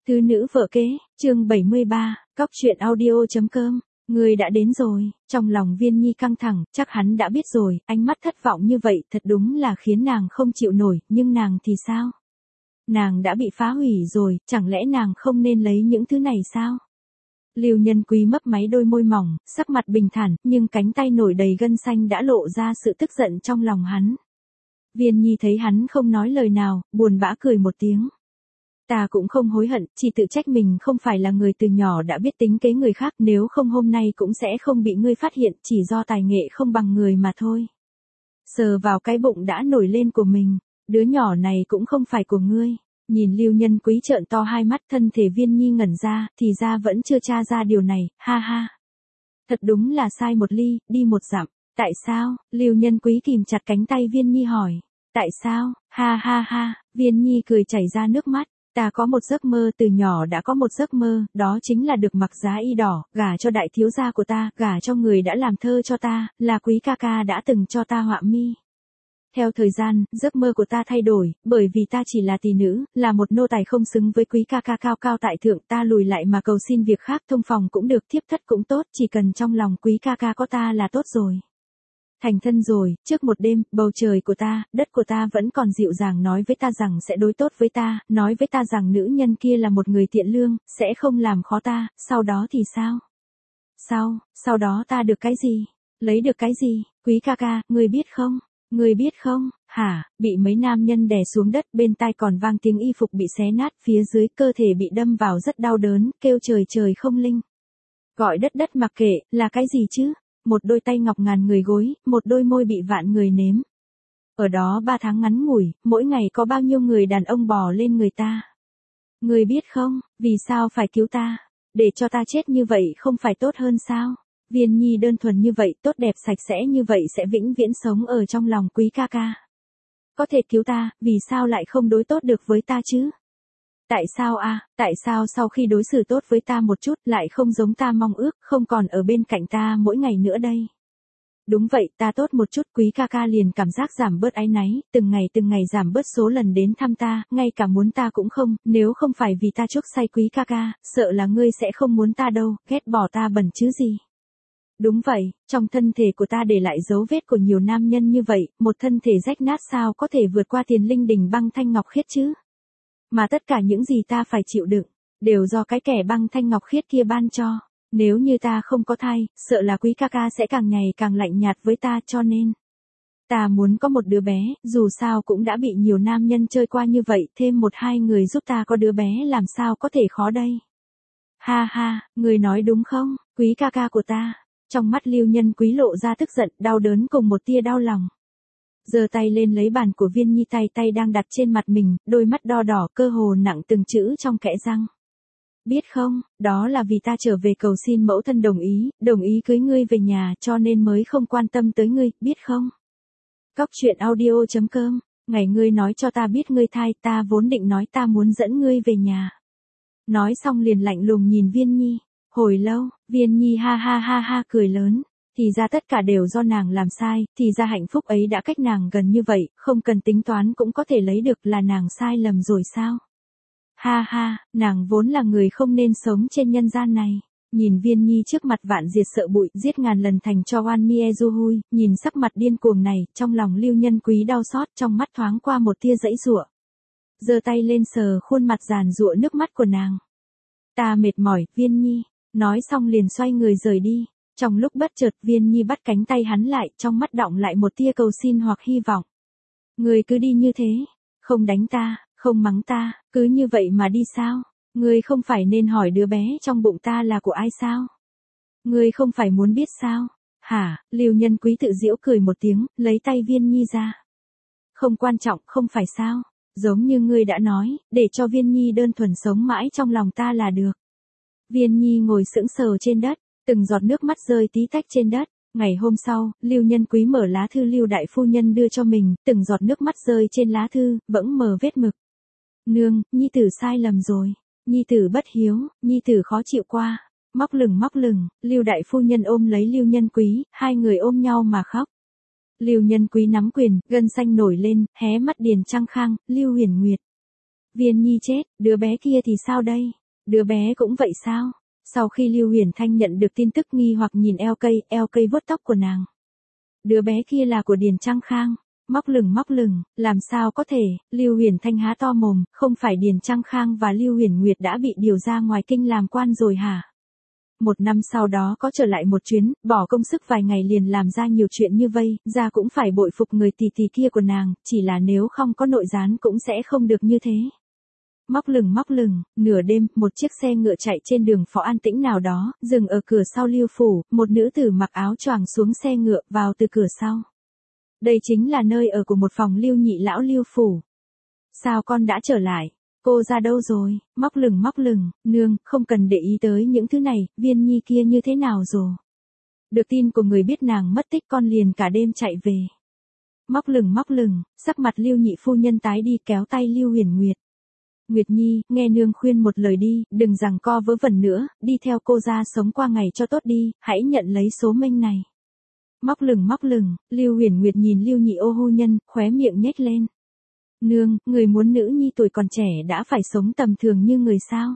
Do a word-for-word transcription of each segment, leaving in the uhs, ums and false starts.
Thứ nữ vợ kế, chương bảy mươi ba, cóc truyện audio.com. Người đã đến rồi, trong lòng Viên Nhi căng thẳng, chắc hắn đã biết rồi, ánh mắt thất vọng như vậy thật đúng là khiến nàng không chịu nổi, nhưng nàng thì sao? Nàng đã bị phá hủy rồi, chẳng lẽ nàng không nên lấy những thứ này sao? Lưu Nhân Quý mấp máy đôi môi mỏng, sắc mặt bình thản, nhưng cánh tay nổi đầy gân xanh đã lộ ra sự tức giận trong lòng hắn. Viên Nhi thấy hắn không nói lời nào, buồn bã cười một tiếng. Ta cũng không hối hận, chỉ tự trách mình không phải là người từ nhỏ đã biết tính kế người khác, nếu không hôm nay cũng sẽ không bị ngươi phát hiện, chỉ do tài nghệ không bằng người mà thôi. Sờ vào cái bụng đã nổi lên của mình, đứa nhỏ này cũng không phải của ngươi. Nhìn Lưu Nhân Quý trợn to hai mắt, thân thể Viên Nhi ngẩn ra, thì ra vẫn chưa tra ra điều này, ha ha. Thật đúng là sai một ly, đi một dặm. Tại sao? Lưu Nhân Quý kìm chặt cánh tay Viên Nhi hỏi. Tại sao? Ha ha ha, Viên Nhi cười chảy ra nước mắt. Ta có một giấc mơ, từ nhỏ đã có một giấc mơ, đó chính là được mặc giá y đỏ, gả cho đại thiếu gia của ta, gả cho người đã làm thơ cho ta, là Quý ca ca đã từng cho ta họa mi. Theo thời gian, giấc mơ của ta thay đổi, bởi vì ta chỉ là tỷ nữ, là một nô tài không xứng với Quý ca ca cao cao tại thượng, ta lùi lại mà cầu xin việc khác, thông phòng cũng được, thiếp thất cũng tốt, chỉ cần trong lòng Quý ca ca có ta là tốt rồi. Thành thân rồi, trước một đêm, bầu trời của ta, đất của ta vẫn còn dịu dàng nói với ta rằng sẽ đối tốt với ta, nói với ta rằng nữ nhân kia là một người thiện lương, sẽ không làm khó ta, sau đó thì sao? Sau, sau đó ta được cái gì? Lấy được cái gì? Quý ca ca, người biết không? Người biết không? Hả? Bị mấy nam nhân đè xuống đất, bên tai còn vang tiếng y phục bị xé nát, phía dưới cơ thể bị đâm vào rất đau đớn, kêu trời trời không linh. Gọi đất đất mặc kệ, là cái gì chứ? Một đôi tay ngọc ngàn người gối, một đôi môi bị vạn người nếm. Ở đó ba tháng ngắn ngủi, mỗi ngày có bao nhiêu người đàn ông bò lên người ta. Người biết không, vì sao phải cứu ta? Để cho ta chết như vậy không phải tốt hơn sao? Viên Nhi đơn thuần như vậy, tốt đẹp sạch sẽ như vậy sẽ vĩnh viễn sống ở trong lòng Quý ca ca. Có thể cứu ta, vì sao lại không đối tốt được với ta chứ? Tại sao a? À, tại sao sau khi đối xử tốt với ta một chút lại không giống ta mong ước, không còn ở bên cạnh ta mỗi ngày nữa đây? Đúng vậy, ta tốt một chút, Quý ca ca liền cảm giác giảm bớt áy náy, từng ngày từng ngày giảm bớt số lần đến thăm ta, ngay cả muốn ta cũng không, nếu không phải vì ta chuốc say Quý ca ca, sợ là ngươi sẽ không muốn ta đâu, ghét bỏ ta bẩn chứ gì. Đúng vậy, trong thân thể của ta để lại dấu vết của nhiều nam nhân như vậy, một thân thể rách nát sao có thể vượt qua tiền linh đỉnh băng thanh ngọc khiết chứ? Mà tất cả những gì ta phải chịu đựng, đều do cái kẻ băng thanh ngọc khiết kia ban cho. Nếu như ta không có thai, sợ là Quý ca ca sẽ càng ngày càng lạnh nhạt với ta, cho nên ta muốn có một đứa bé, dù sao cũng đã bị nhiều nam nhân chơi qua như vậy, thêm một hai người giúp ta có đứa bé làm sao có thể khó đây. Ha ha, người nói đúng không, Quý ca ca của ta. Trong mắt Lưu Nhân Quý lộ ra tức giận, đau đớn cùng một tia đau lòng. Giơ tay lên lấy bàn của Viên Nhi, tay tay đang đặt trên mặt mình, đôi mắt đo đỏ, cơ hồ nặng từng chữ trong kẽ răng. Biết không, đó là vì ta trở về cầu xin mẫu thân đồng ý, đồng ý cưới ngươi về nhà, cho nên mới không quan tâm tới ngươi, biết không? Cóc truyện audio.com, ngày ngươi nói cho ta biết ngươi thai, ta vốn định nói ta muốn dẫn ngươi về nhà. Nói xong liền lạnh lùng nhìn Viên Nhi. Hồi lâu, Viên Nhi ha ha ha ha cười lớn. Thì ra tất cả đều do nàng làm sai, thì ra hạnh phúc ấy đã cách nàng gần như vậy, không cần tính toán cũng có thể lấy được, là nàng sai lầm rồi sao? Ha ha, nàng vốn là người không nên sống trên nhân gian này. Nhìn Viên Nhi trước mặt vạn diệt sợ bụi, giết ngàn lần thành cho oan mi e du hui, nhìn sắc mặt điên cuồng này, trong lòng Lưu Nhân Quý đau xót, trong mắt thoáng qua một tia dãy giụa. Giơ tay lên sờ khuôn mặt giàn giụa nước mắt của nàng. Ta mệt mỏi, Viên Nhi, nói xong liền xoay người rời đi. Trong lúc bất chợt, Viên Nhi bắt cánh tay hắn lại, trong mắt đọng lại một tia cầu xin hoặc hy vọng. Ngươi cứ đi như thế, không đánh ta, không mắng ta, cứ như vậy mà đi sao? Ngươi không phải nên hỏi đứa bé trong bụng ta là của ai sao? Ngươi không phải muốn biết sao? Hả? Lưu Nhân Quý tự giễu cười một tiếng, lấy tay Viên Nhi ra. Không quan trọng, không phải sao? Giống như ngươi đã nói, để cho Viên Nhi đơn thuần sống mãi trong lòng ta là được. Viên Nhi ngồi sững sờ trên đất. Từng giọt nước mắt rơi tí tách trên đất. Ngày hôm sau, Lưu Nhân Quý mở lá thư Lưu đại phu nhân đưa cho mình, từng giọt nước mắt rơi trên lá thư, bỗng mờ vết mực. Nương, nhi tử sai lầm rồi. Nhi tử bất hiếu, nhi tử khó chịu qua. Móc lửng móc lửng, Lưu đại phu nhân ôm lấy Lưu Nhân Quý, hai người ôm nhau mà khóc. Lưu Nhân Quý nắm quyền, gân xanh nổi lên, hé mắt điền trăng khang, Lưu Huyền Nguyệt. Viên Nhi chết, đứa bé kia thì sao đây? Đứa bé cũng vậy sao? Sau khi Lưu Huyền Thanh nhận được tin tức nghi hoặc nhìn eo cây, eo cây vuốt tóc của nàng. Đứa bé kia là của Điền Trang Khang. Móc lửng móc lửng, làm sao có thể? Lưu Huyền Thanh há to mồm, không phải Điền Trang Khang và Lưu Huyền Nguyệt đã bị điều ra ngoài kinh làm quan rồi hả? Một năm sau đó có trở lại một chuyến, bỏ công sức vài ngày liền làm ra nhiều chuyện như vây, ra cũng phải bội phục người tỷ tỷ kia của nàng, chỉ là nếu không có nội gián cũng sẽ không được như thế. Móc lửng móc lửng, nửa đêm, một chiếc xe ngựa chạy trên đường phố an tĩnh nào đó, dừng ở cửa sau Lưu phủ, một nữ tử mặc áo choàng xuống xe ngựa, vào từ cửa sau. Đây chính là nơi ở của một phòng Lưu nhị lão Lưu phủ. Sao con đã trở lại? Cô ra đâu rồi? Móc lửng móc lửng, nương, không cần để ý tới những thứ này, Viên Nhi kia như thế nào rồi? Được tin của người biết nàng mất tích con liền cả đêm chạy về. Móc lửng móc lửng, sắc mặt Lưu nhị phu nhân tái đi kéo tay Lưu Huyền Nguyệt. Nguyệt Nhi, nghe nương khuyên một lời đi, đừng giằng co vớ vẩn nữa, đi theo cô ra sống qua ngày cho tốt đi, hãy nhận lấy số mệnh này. Móc lửng móc lửng, Lưu Huyền Nguyệt nhìn Lưu nhị ô hu nhân, khóe miệng nhếch lên. Nương, người muốn nữ nhi tuổi còn trẻ đã phải sống tầm thường như người sao?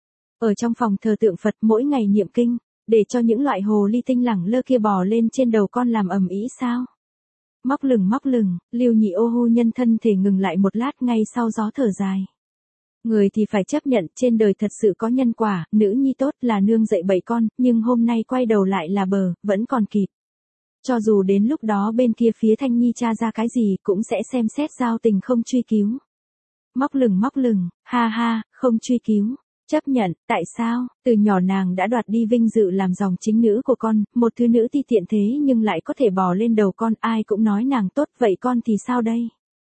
Ở trong phòng thờ tượng Phật mỗi ngày niệm kinh, để cho những loại hồ ly tinh lẳng lơ kia bò lên trên đầu con làm ầm ĩ sao? Móc lửng móc lửng, Lưu nhị ô hu nhân thân thể ngừng lại một lát ngay sau gió thở dài. Người thì phải chấp nhận, trên đời thật sự có nhân quả, nữ nhi tốt là nương dạy bậy con, nhưng hôm nay quay đầu lại là bờ, vẫn còn kịp. Cho dù đến lúc đó bên kia phía Thanh Nhi tra ra cái gì cũng sẽ xem xét giao tình không truy cứu. Móc lửng móc lửng, ha ha, không truy cứu. Chấp nhận, tại sao? Từ nhỏ nàng đã đoạt đi vinh dự làm dòng chính nữ của con, một thứ nữ ti tiện thế nhưng lại có thể bò lên đầu con, ai cũng nói nàng tốt, vậy con thì sao đây?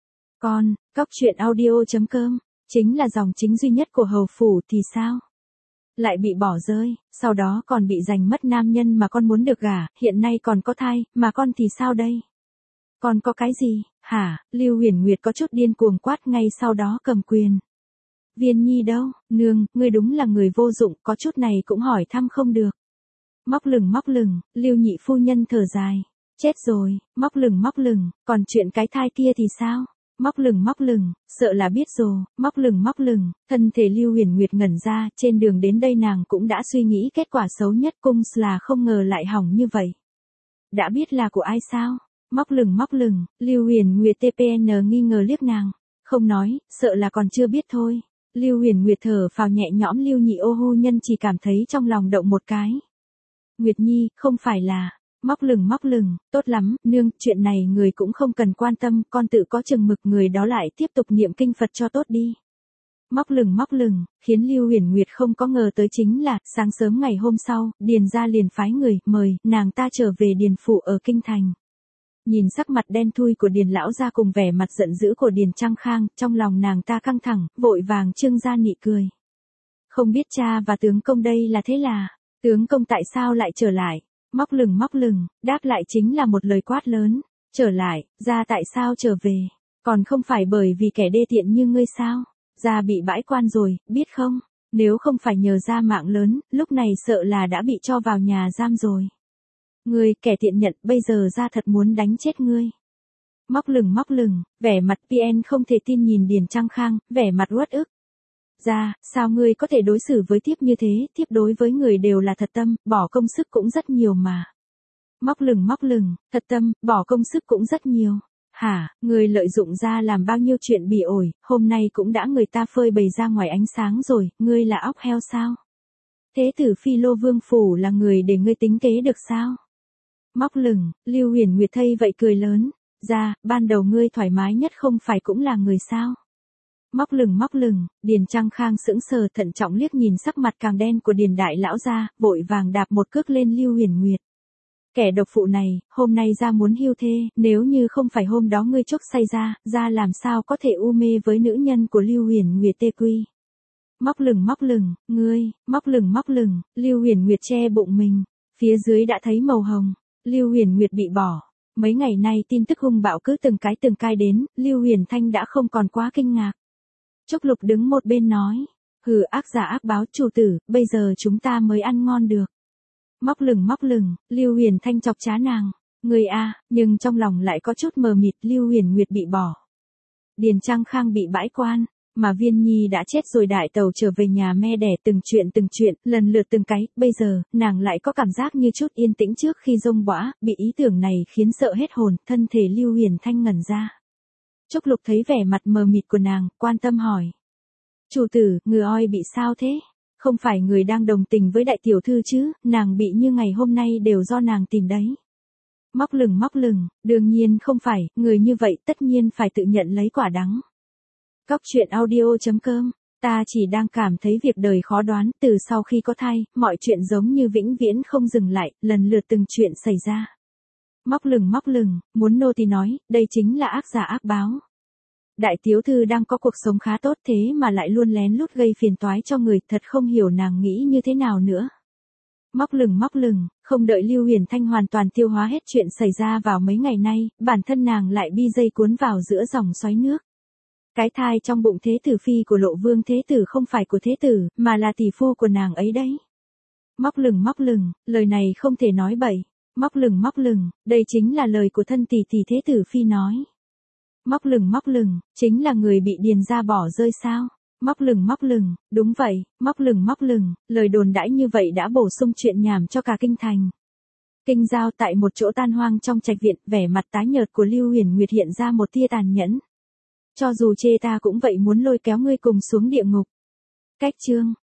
Con, Cóc Truyện Audio chấm com, chính là dòng chính duy nhất của hầu phủ thì sao? Lại bị bỏ rơi, sau đó còn bị giành mất nam nhân mà con muốn được gả, hiện nay còn có thai, mà con thì sao đây? Con có cái gì, hả? Lưu Huyền Nguyệt có chút điên cuồng quát ngay sau đó cầm quyền. Viên Nhi đâu, nương, ngươi đúng là người vô dụng, có chút này cũng hỏi thăm không được. Móc lửng móc lửng, Lưu nhị phu nhân thở dài. Chết rồi, móc lửng móc lửng, còn chuyện cái thai kia thì sao? Móc lửng móc lửng, sợ là biết rồi, móc lửng móc lửng, thân thể Lưu Huyền Nguyệt ngẩn ra, trên đường đến đây nàng cũng đã suy nghĩ kết quả xấu nhất cung là không ngờ lại hỏng như vậy. Đã biết là của ai sao? Móc lửng móc lửng, Lưu Huyền Nguyệt tê pê en nghi ngờ liếc nàng, không nói, sợ là còn chưa biết thôi. Lưu Huyền Nguyệt thở phào nhẹ nhõm, Lưu nhị ô hu nhân chỉ cảm thấy trong lòng động một cái. Nguyệt Nhi, không phải là... Móc lửng móc lửng, tốt lắm, nương, chuyện này người cũng không cần quan tâm, con tự có chừng mực, người đó lại tiếp tục niệm kinh Phật cho tốt đi. Móc lửng móc lửng, khiến Lưu Huyền Nguyệt không có ngờ tới chính là, sáng sớm ngày hôm sau, Điền gia liền phái người, mời, nàng ta trở về Điền phủ ở Kinh Thành. Nhìn sắc mặt đen thui của Điền lão gia cùng vẻ mặt giận dữ của Điền Trang Khang, trong lòng nàng ta căng thẳng, vội vàng trương ra nị cười. Không biết cha và tướng công đây là thế là, tướng công tại sao lại trở lại? Móc lửng móc lửng, đáp lại chính là một lời quát lớn. Trở lại, ra tại sao trở về? Còn không phải bởi vì kẻ đê tiện như ngươi sao? Ra bị bãi quan rồi, biết không? Nếu không phải nhờ ra mạng lớn, lúc này sợ là đã bị cho vào nhà giam rồi. Ngươi, kẻ tiện nhận, bây giờ ra thật muốn đánh chết ngươi. Móc lửng móc lửng, vẻ mặt pê en không thể tin nhìn Điền Trang Khang, vẻ mặt uất ức. Ra, sao ngươi có thể đối xử với thiếp như thế, thiếp đối với người đều là thật tâm, bỏ công sức cũng rất nhiều mà. Móc lửng móc lửng, thật tâm, bỏ công sức cũng rất nhiều. Hả, người lợi dụng ra làm bao nhiêu chuyện bỉ ổi, hôm nay cũng đã người ta phơi bày ra ngoài ánh sáng rồi, ngươi là óc heo sao? Thế tử Phi Lô Vương phủ là người để ngươi tính kế được sao? Móc lửng, Lưu Huyền Nguyệt thấy vậy cười lớn. Ra, ban đầu ngươi thoải mái nhất không phải cũng là người sao? Móc lửng móc lửng, Điền Trang Khang sững sờ thận trọng liếc nhìn sắc mặt càng đen của Điền đại lão gia, vội vàng đạp một cước lên Lưu Huyền Nguyệt. Kẻ độc phụ này, hôm nay ra muốn hưu thê, nếu như không phải hôm đó ngươi chốc say ra, ra làm sao có thể u mê với nữ nhân của Lưu Huyền Nguyệt tê quy. Móc lửng móc lửng, ngươi, móc lửng móc lửng, Lưu Huyền Nguyệt che bụng mình, phía dưới đã thấy màu hồng, Lưu Huyền Nguyệt bị bỏ. Mấy ngày nay tin tức hung bạo cứ từng cái từng cái đến, Lưu Huyền Thanh đã không còn quá kinh ngạc. Trúc Lục đứng một bên nói, hừ, ác giả ác báo, chủ tử, bây giờ chúng ta mới ăn ngon được. Móc lửng móc lửng, Lưu Huyền Thanh chọc chá nàng, người a, nhưng trong lòng lại có chút mờ mịt, Lưu Huyền Nguyệt bị bỏ. Điền Trang Khang bị bãi quan, mà Viên Nhi đã chết rồi đại tàu trở về nhà me đẻ từng chuyện từng chuyện, lần lượt từng cái, bây giờ, nàng lại có cảm giác như chút yên tĩnh trước khi rông bõa, bị ý tưởng này khiến sợ hết hồn, thân thể Lưu Huyền Thanh ngẩn ra. Trúc Lục thấy vẻ mặt mờ mịt của nàng, quan tâm hỏi. Chủ tử, ngựa oi bị sao thế? Không phải người đang đồng tình với đại tiểu thư chứ, nàng bị như ngày hôm nay đều do nàng tìm đấy. Móc lửng móc lửng, đương nhiên không phải, người như vậy tất nhiên phải tự nhận lấy quả đắng. Cóc truyện audio chấm com, ta chỉ đang cảm thấy việc đời khó đoán, từ sau khi có thai, mọi chuyện giống như vĩnh viễn không dừng lại, lần lượt từng chuyện xảy ra. Móc lửng móc lửng, muốn nô tỳ nói, đây chính là ác giả ác báo. Đại tiểu thư đang có cuộc sống khá tốt thế mà lại luôn lén lút gây phiền toái cho người, thật không hiểu nàng nghĩ như thế nào nữa. Móc lửng móc lửng, không đợi Lưu Huyền Thanh hoàn toàn tiêu hóa hết chuyện xảy ra vào mấy ngày nay, bản thân nàng lại bi dây cuốn vào giữa dòng xoáy nước. Cái thai trong bụng thế tử phi của Lộ Vương thế tử không phải của thế tử, mà là tỷ phu của nàng ấy đấy. Móc lửng móc lửng, lời này không thể nói bậy. Móc lửng móc lửng, đây chính là lời của thân tỷ tỷ thế tử phi nói. Móc lửng móc lửng, chính là người bị điền ra bỏ rơi sao? Móc lửng móc lửng, đúng vậy, móc lửng móc lửng, lời đồn đãi như vậy đã bổ sung chuyện nhảm cho cả kinh thành. Kinh giao tại một chỗ tan hoang trong trạch viện, vẻ mặt tái nhợt của Lưu Huyền Nguyệt hiện ra một tia tàn nhẫn. Cho dù chê ta cũng vậy muốn lôi kéo ngươi cùng xuống địa ngục. Cách chương